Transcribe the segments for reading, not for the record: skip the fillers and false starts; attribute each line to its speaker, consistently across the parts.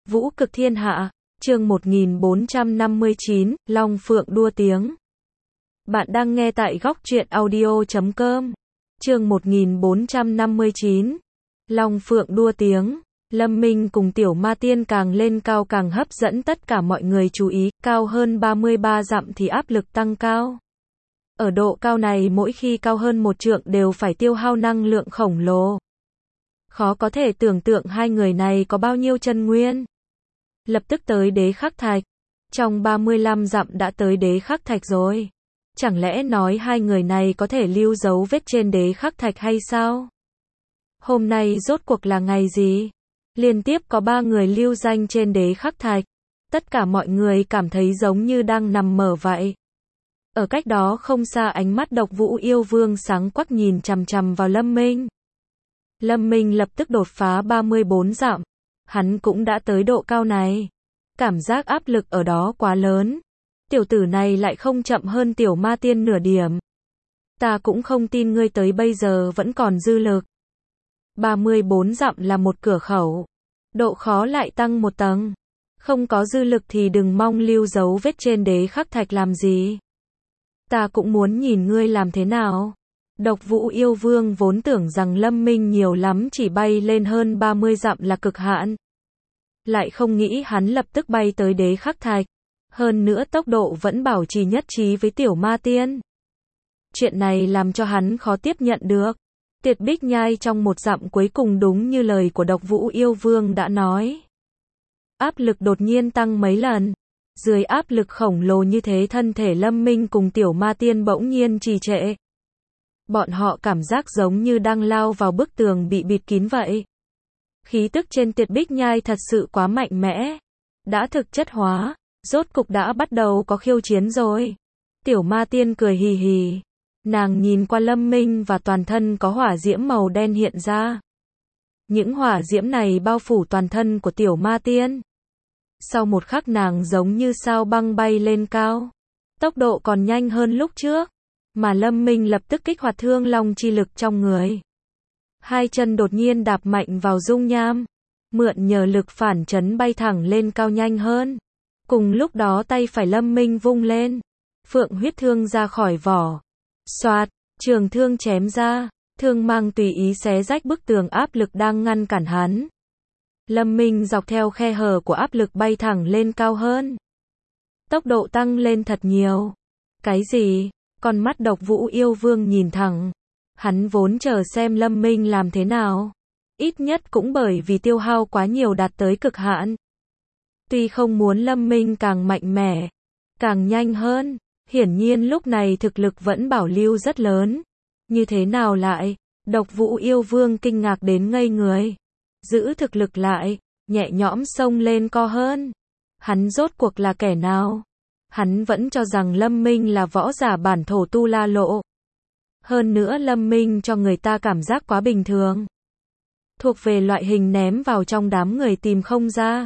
Speaker 1: Vũ cực thiên hạ, chương 1459, Long Phượng đua tiếng. Bạn đang nghe tại góc truyện audio.com. Chương 1459, Long Phượng đua tiếng. Lâm Minh cùng Tiểu Ma Tiên càng lên cao càng hấp dẫn tất cả mọi người chú ý, cao hơn 33 dặm thì áp lực tăng cao. Ở độ cao này mỗi khi cao hơn 1 trượng đều phải tiêu hao năng lượng khổng lồ. Khó có thể tưởng tượng hai người này có bao nhiêu chân nguyên. Lập tức tới Đế Khắc Thạch. Trong 35 dặm đã tới Đế Khắc Thạch rồi. Chẳng lẽ nói hai người này có thể lưu dấu vết trên Đế Khắc Thạch hay sao? Hôm nay rốt cuộc là ngày gì? Liên tiếp có 3 người lưu danh trên Đế Khắc Thạch. Tất cả mọi người cảm thấy giống như đang nằm mơ vậy. Ở cách đó không xa ánh mắt Độc Vũ Yêu Vương sáng quắc nhìn chằm chằm vào Lâm Minh. Lâm Minh lập tức đột phá 34 dặm. Hắn cũng đã tới độ cao này. Cảm giác áp lực ở đó quá lớn. Tiểu tử này lại không chậm hơn Tiểu Ma Tiên nửa điểm. Ta cũng không tin ngươi tới bây giờ vẫn còn dư lực. 34 dặm là một cửa khẩu. Độ khó lại tăng một tầng. Không có dư lực thì đừng mong lưu dấu vết trên Đế Khắc Thạch làm gì. Ta cũng muốn nhìn ngươi làm thế nào. Độc Vũ Yêu Vương vốn tưởng rằng Lâm Minh nhiều lắm chỉ bay lên hơn 30 dặm là cực hạn. Lại không nghĩ hắn lập tức bay tới Đế Khắc Thạch. Hơn nữa tốc độ vẫn bảo trì nhất trí với Tiểu Ma Tiên. Chuyện này làm cho hắn khó tiếp nhận được. Tuyệt Bích Nhai trong 1 dặm cuối cùng đúng như lời của Độc Vũ Yêu Vương đã nói. Áp lực đột nhiên tăng mấy lần. Dưới áp lực khổng lồ như thế thân thể Lâm Minh cùng Tiểu Ma Tiên bỗng nhiên trì trệ. Bọn họ cảm giác giống như đang lao vào bức tường bị bịt kín vậy. Khí tức trên Tuyệt Bích Nhai thật sự quá mạnh mẽ. Đã thực chất hóa, rốt cục đã bắt đầu có khiêu chiến rồi. Tiểu Ma Tiên cười hì hì. Nàng nhìn qua Lâm Minh và toàn thân có hỏa diễm màu đen hiện ra. Những hỏa diễm này bao phủ toàn thân của Tiểu Ma Tiên. Sau một khắc nàng giống như sao băng bay lên cao. Tốc độ còn nhanh hơn lúc trước. Mà Lâm Minh lập tức kích hoạt Thương Long chi lực trong người. Hai chân đột nhiên đạp mạnh vào dung nham. Mượn nhờ lực phản chấn bay thẳng lên cao nhanh hơn. Cùng lúc đó tay phải Lâm Minh vung lên. Phượng huyết thương ra khỏi vỏ. Xoạt, trường thương chém ra. Thương mang tùy ý xé rách bức tường áp lực đang ngăn cản hắn. Lâm Minh dọc theo khe hở của áp lực bay thẳng lên cao hơn. Tốc độ tăng lên thật nhiều. Cái gì? Con mắt Độc Vũ Yêu Vương nhìn thẳng. Hắn vốn chờ xem Lâm Minh làm thế nào. Ít nhất cũng bởi vì tiêu hao quá nhiều đạt tới cực hạn. Tuy không muốn Lâm Minh càng mạnh mẽ, càng nhanh hơn. Hiển nhiên lúc này thực lực vẫn bảo lưu rất lớn. Như thế nào lại? Độc Vũ Yêu Vương kinh ngạc đến ngây người. Giữ thực lực lại, nhẹ nhõm xông lên co hơn. Hắn rốt cuộc là kẻ nào? Hắn vẫn cho rằng Lâm Minh là võ giả bản thổ tu la lộ. Hơn nữa Lâm Minh cho người ta cảm giác quá bình thường. Thuộc về loại hình ném vào trong đám người tìm không ra.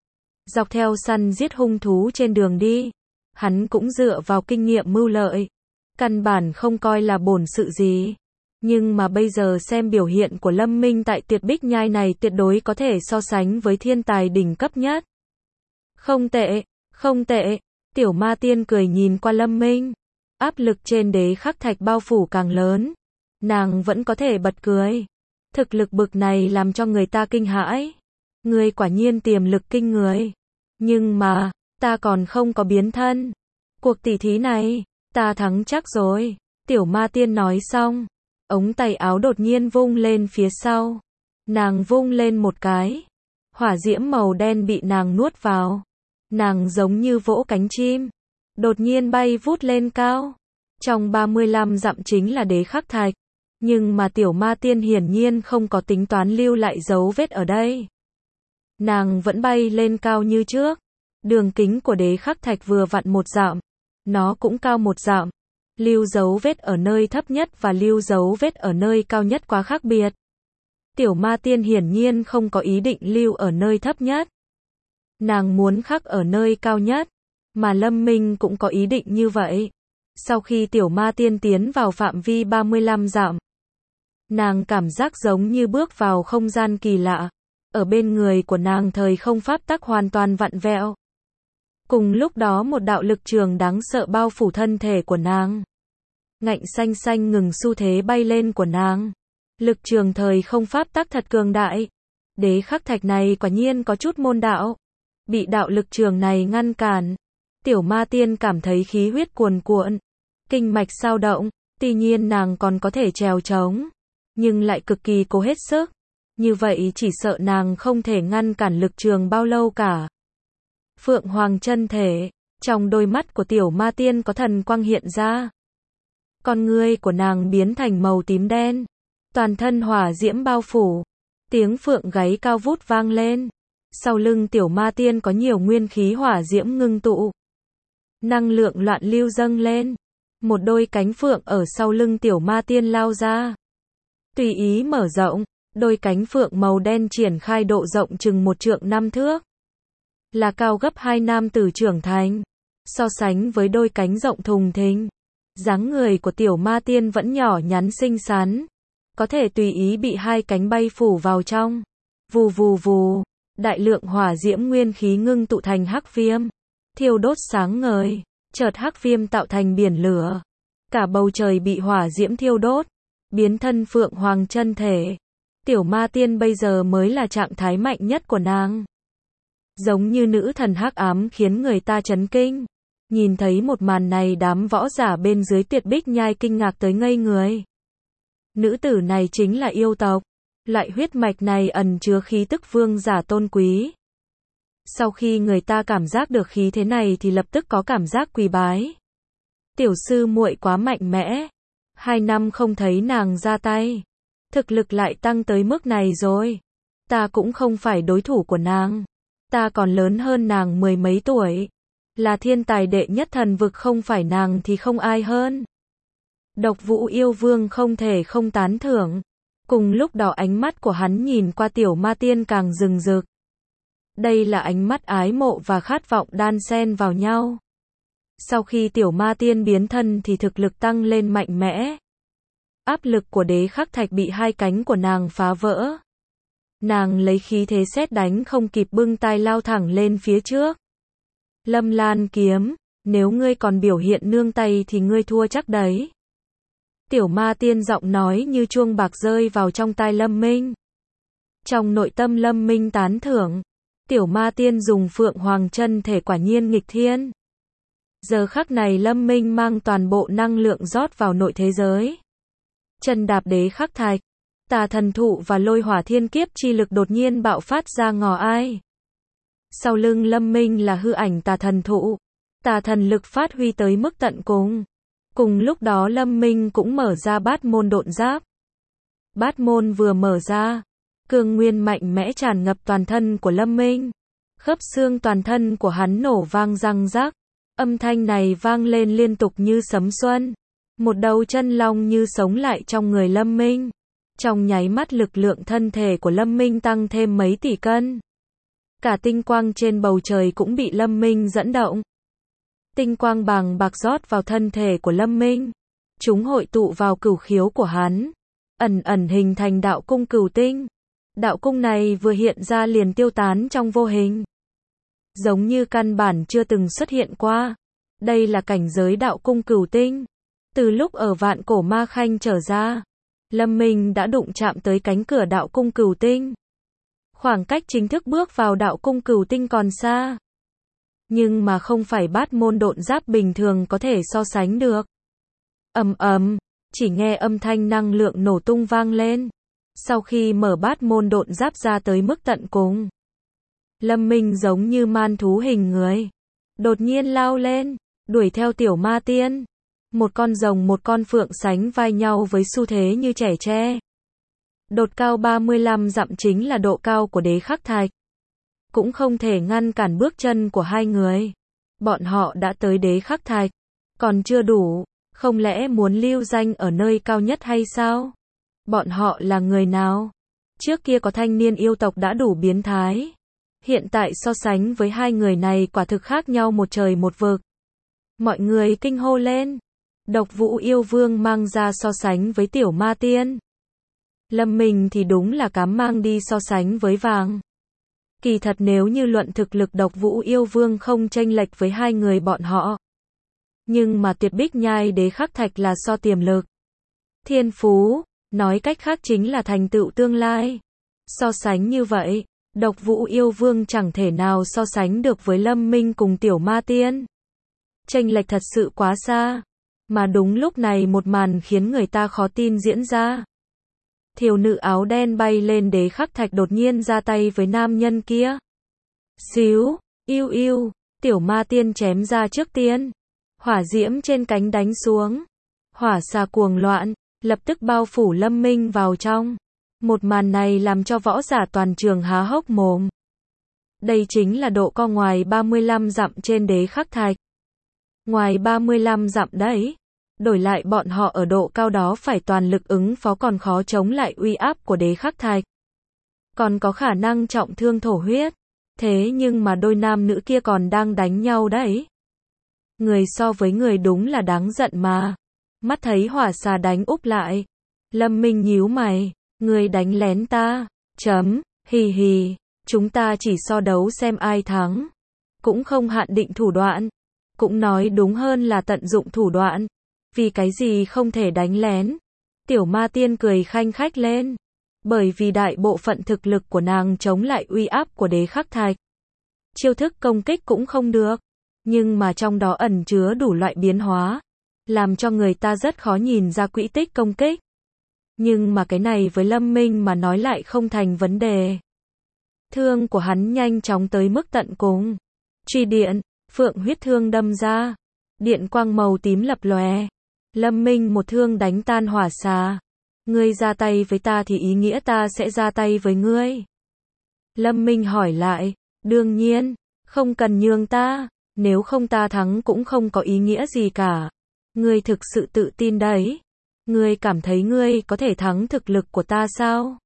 Speaker 1: Dọc theo săn giết hung thú trên đường đi. Hắn cũng dựa vào kinh nghiệm mưu lợi. Căn bản không coi là bổn sự gì. Nhưng mà bây giờ xem biểu hiện của Lâm Minh tại Tuyệt Bích Nhai này tuyệt đối có thể so sánh với thiên tài đỉnh cấp nhất. Không tệ, không tệ. Tiểu Ma Tiên cười nhìn qua Lâm Minh. Áp lực trên Đế Khắc Thạch bao phủ càng lớn. Nàng vẫn có thể bật cười. Thực lực bực này làm cho người ta kinh hãi. Ngươi quả nhiên tiềm lực kinh người. Nhưng mà, ta còn không có biến thân. Cuộc tỷ thí này, ta thắng chắc rồi. Tiểu Ma Tiên nói xong. Ống tay áo đột nhiên vung lên phía sau. Nàng vung lên một cái. Hỏa diễm màu đen bị nàng nuốt vào. Nàng giống như vỗ cánh chim. Đột nhiên bay vút lên cao. Trong 35 dặm chính là Đế Khắc Thạch. Nhưng mà Tiểu Ma Tiên hiển nhiên không có tính toán lưu lại dấu vết ở đây. Nàng vẫn bay lên cao như trước. Đường kính của Đế Khắc Thạch vừa vặn 1 dặm. Nó cũng cao 1 dặm. Lưu dấu vết ở nơi thấp nhất và lưu dấu vết ở nơi cao nhất quá khác biệt. Tiểu Ma Tiên hiển nhiên không có ý định lưu ở nơi thấp nhất. Nàng muốn khắc ở nơi cao nhất. Mà Lâm Minh cũng có ý định như vậy. Sau khi Tiểu Ma Tiên tiến vào phạm vi 35 dặm. Nàng cảm giác giống như bước vào không gian kỳ lạ. ở bên người của nàng thời không pháp tắc hoàn toàn vặn vẹo. Cùng lúc đó một đạo lực trường đáng sợ bao phủ thân thể của nàng. Ngạnh xanh xanh ngừng xu thế bay lên của nàng. Lực trường thời không pháp tắc thật cường đại. Đế khắc thạch này quả nhiên có chút môn đạo. Bị đạo lực trường này ngăn cản. Tiểu ma tiên cảm thấy khí huyết cuồn cuộn. Kinh mạch sao động. Tuy nhiên nàng còn có thể trèo trống. Nhưng lại cực kỳ cố hết sức. Như vậy chỉ sợ nàng không thể ngăn cản lực trường bao lâu cả. Phượng Hoàng chân thể. Trong đôi mắt của tiểu ma tiên có thần quang hiện ra. Con ngươi của nàng biến thành màu tím đen. Toàn thân hỏa diễm bao phủ. Tiếng phượng gáy cao vút vang lên. Sau lưng tiểu ma tiên có nhiều nguyên khí hỏa diễm ngưng tụ. Năng lượng loạn lưu dâng lên. Một đôi cánh phượng ở sau lưng tiểu ma tiên lao ra. Tùy ý mở rộng. Đôi cánh phượng màu đen triển khai độ rộng chừng 1 trượng 5 thước. Là cao gấp 2 nam tử trưởng thành. So sánh với đôi cánh rộng thùng thình. Dáng người của tiểu ma tiên vẫn nhỏ nhắn xinh xắn. Có thể tùy ý bị 2 cánh bay phủ vào trong. Vù vù vù. Đại lượng hỏa diễm nguyên khí ngưng tụ thành hắc viêm. Thiêu đốt sáng ngời. Chợt hắc viêm tạo thành biển lửa. Cả bầu trời bị hỏa diễm thiêu đốt. Biến thân Phượng Hoàng chân thể. Tiểu ma tiên bây giờ mới là trạng thái mạnh nhất của nàng. Giống như nữ thần hắc ám khiến người ta chấn kinh. Nhìn thấy một màn này đám võ giả bên dưới Tuyệt Bích Nhai kinh ngạc tới ngây người. Nữ tử này chính là yêu tộc. Loại huyết mạch này ẩn chứa khí tức vương giả tôn quý. Sau khi người ta cảm giác được khí thế này thì lập tức có cảm giác quỳ bái. Tiểu sư muội quá mạnh mẽ. 2 năm không thấy nàng ra tay. Thực lực lại tăng tới mức này rồi. Ta cũng không phải đối thủ của nàng. Ta còn lớn hơn nàng 10 mấy tuổi. Là thiên tài đệ nhất thần vực, không phải nàng thì không ai hơn. Độc Vũ yêu vương không thể không tán thưởng. Cùng lúc đó ánh mắt của hắn nhìn qua tiểu ma tiên càng rừng rực. Đây là ánh mắt ái mộ và khát vọng đan xen vào nhau. Sau khi tiểu ma tiên biến thân thì thực lực tăng lên mạnh mẽ. Áp lực của đế khắc thạch bị 2 cánh của nàng phá vỡ. Nàng lấy khí thế sét đánh không kịp bưng tay lao thẳng lên phía trước. Lâm Lan kiếm, nếu ngươi còn biểu hiện nương tay thì ngươi thua chắc đấy. Tiểu ma tiên giọng nói như chuông bạc rơi vào trong tai Lâm Minh. Trong nội tâm Lâm Minh tán thưởng. Tiểu ma tiên dùng Phượng Hoàng chân thể quả nhiên nghịch thiên. Giờ khắc này Lâm Minh mang toàn bộ năng lượng rót vào nội thế giới. Chân đạp đế khắc thạch. Tà thần thụ và lôi hỏa thiên kiếp chi lực đột nhiên bạo phát ra ngò ai. Sau lưng Lâm Minh là hư ảnh tà thần thụ. Tà thần lực phát huy tới mức tận cùng. Cùng lúc đó Lâm Minh cũng mở ra bát môn độn giáp. Bát môn vừa mở ra. Cương nguyên mạnh mẽ tràn ngập toàn thân của Lâm Minh. Khớp xương toàn thân của hắn nổ vang răng rắc. Âm thanh này vang lên liên tục như sấm xuân. Một đầu chân long như sống lại trong người Lâm Minh. Trong nháy mắt lực lượng thân thể của Lâm Minh tăng thêm mấy tỷ cân. Cả tinh quang trên bầu trời cũng bị Lâm Minh dẫn động. Tinh quang bàng bạc rót vào thân thể của Lâm Minh. Chúng hội tụ vào cửu khiếu của hắn. Ẩn ẩn hình thành đạo cung cửu tinh. Đạo cung này vừa hiện ra liền tiêu tán trong vô hình. Giống như căn bản chưa từng xuất hiện qua. Đây là cảnh giới đạo cung cửu tinh. Từ lúc ở Vạn Cổ Ma Khanh trở ra, Lâm Minh đã đụng chạm tới cánh cửa đạo cung cửu tinh. Khoảng cách chính thức bước vào đạo cung cửu tinh còn xa. Nhưng mà không phải bát môn độn giáp bình thường có thể so sánh được. Ầm ầm, chỉ nghe âm thanh năng lượng nổ tung vang lên. Sau khi mở bát môn độn giáp ra tới mức tận cùng, Lâm Minh giống như man thú hình người. Đột nhiên lao lên, đuổi theo tiểu ma tiên. Một con rồng một con phượng sánh vai nhau với xu thế như trẻ tre. Đột cao 35 dặm chính là độ cao của đế khắc thạch. Cũng không thể ngăn cản bước chân của 2 người. Bọn họ đã tới đế khắc thạch. Còn chưa đủ, không lẽ muốn lưu danh ở nơi cao nhất hay sao? Bọn họ là người nào? Trước kia có thanh niên yêu tộc đã đủ biến thái. Hiện tại so sánh với 2 người này quả thực khác nhau một trời một vực. Mọi người kinh hô lên. Độc Vũ yêu vương mang ra so sánh với tiểu ma tiên. Lâm Minh thì đúng là cám mang đi so sánh với vàng. Kỳ thật nếu như luận thực lực Độc Vũ Yêu Vương không chênh lệch với hai người bọn họ. Nhưng mà Tuyệt Bích Nhai Đế Khắc Thạch là so tiềm lực, thiên phú, nói cách khác chính là thành tựu tương lai. So sánh như vậy, Độc Vũ Yêu Vương chẳng thể nào so sánh được với Lâm Minh cùng Tiểu Ma Tiên. Chênh lệch thật sự quá xa. Mà đúng lúc này một màn khiến người ta khó tin diễn ra. Thiểu nữ áo đen bay lên Đế Khắc Thạch đột nhiên ra tay với nam nhân kia. Xíu, yêu yêu, Tiểu Ma Tiên chém ra trước tiên. Hỏa diễm trên cánh đánh xuống. Hỏa xà cuồng loạn, lập tức bao phủ Lâm Minh vào trong. Một màn này làm cho võ giả toàn trường há hốc mồm. Đây chính là độ co ngoài 35 dặm trên Đế Khắc Thạch. Ngoài 35 dặm đấy. Đổi lại bọn họ ở độ cao đó phải toàn lực ứng phó còn khó chống lại uy áp của Đế Khắc Thạch. Còn có khả năng trọng thương thổ huyết. Thế nhưng mà đôi nam nữ kia còn đang đánh nhau đấy. Người so với người đúng là đáng giận mà. Mắt thấy hỏa xà đánh úp lại. Lâm Minh nhíu mày. Người đánh lén ta. Chấm, hì hì. Chúng ta chỉ so đấu xem ai thắng. Cũng không hạn định thủ đoạn. Cũng nói đúng hơn là tận dụng thủ đoạn. Vì cái gì không thể đánh lén. Tiểu Ma Tiên cười khanh khách lên. Bởi vì đại bộ phận thực lực của nàng chống lại uy áp của Đế Khắc Thạch. Chiêu thức công kích cũng không được. Nhưng mà trong đó ẩn chứa đủ loại biến hóa. Làm cho người ta rất khó nhìn ra quỹ tích công kích. Nhưng mà cái này với Lâm Minh mà nói lại không thành vấn đề. Thương của hắn nhanh chóng tới mức tận cùng. Truy điện, phượng huyết thương đâm ra. Điện quang màu tím lập lòe. Lâm Minh một thương đánh tan hỏa xà. Ngươi ra tay với ta thì ý nghĩa ta sẽ ra tay với ngươi. Lâm Minh hỏi lại. Đương nhiên, không cần nhường ta. Nếu không ta thắng cũng không có ý nghĩa gì cả. Ngươi thực sự tự tin đấy. Ngươi cảm thấy ngươi có thể thắng thực lực của ta sao?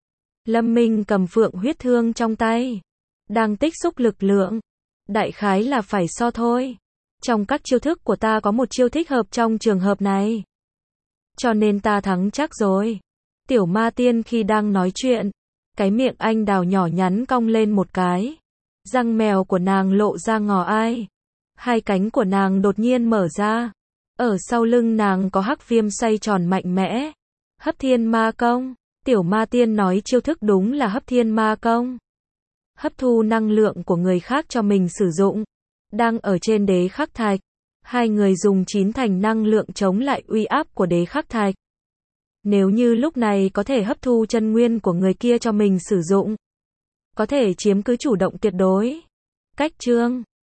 Speaker 1: Lâm Minh cầm phượng huyết thương trong tay. Đang tích xúc lực lượng. Đại khái là phải so thôi. Trong các chiêu thức của ta có một chiêu thích hợp trong trường hợp này. Cho nên ta thắng chắc rồi. Tiểu Ma Tiên khi đang nói chuyện. Cái miệng anh đào nhỏ nhắn cong lên một cái. Răng mèo của nàng lộ ra ngò ai. Hai cánh của nàng đột nhiên mở ra. Ở sau lưng nàng có hắc viêm xoay tròn mạnh mẽ. Hấp thiên ma công. Tiểu Ma Tiên nói chiêu thức đúng là hấp thiên ma công. Hấp thu năng lượng của người khác cho mình sử dụng. Đang ở trên Đế Khắc Thạch. Hai người dùng 9 thành năng lượng chống lại uy áp của Đế Khắc Thạch. Nếu như lúc này có thể hấp thu chân nguyên của người kia cho mình sử dụng. Có thể chiếm cứ chủ động tuyệt đối. Cách chương